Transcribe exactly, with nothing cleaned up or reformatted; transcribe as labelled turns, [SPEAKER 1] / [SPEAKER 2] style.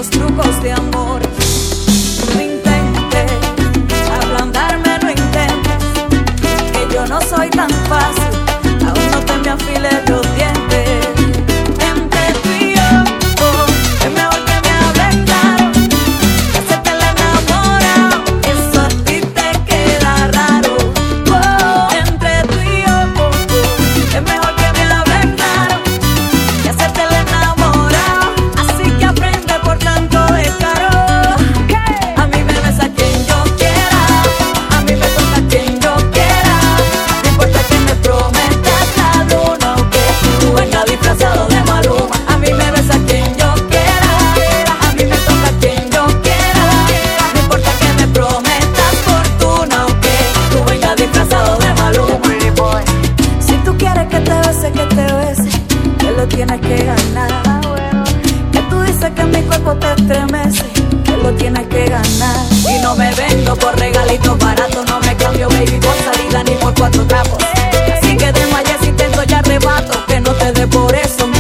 [SPEAKER 1] esos trucos de amor. No intentes ablandarme, no intentes, que yo no soy tan fácil, aún no te me afiles los dientes. Entre tú y yo, oh, es mejor que me hables claro, que hacerte el enamorado, eso a ti te queda raro. Oh, entre tú y yo, oh, oh, es mejor que me hables claro, que hacerte el enamorado, así que aprende por tanto descaro. A mí me besa quien yo quiera, a mí me toca quien yo quiera, no importa que me prometas la luna o que tú vengas disfrazado de Maluma. A mí me besa quien yo quiera, a mí me toca quien yo quiera, no importa que me prometas fortuna o que tú vengas disfrazado de Maluma. Si tú quieres que te bese, que te bese, que lo tienes que ganar. Que tú dices que mi cuerpo te estremece, que lo tienes que ganar. Y no me vendo por regalitos baratos, no me cambio baby por salida ni por cuatro trapos. Así que de allá si intento ya arrebato, que no te dé por eso.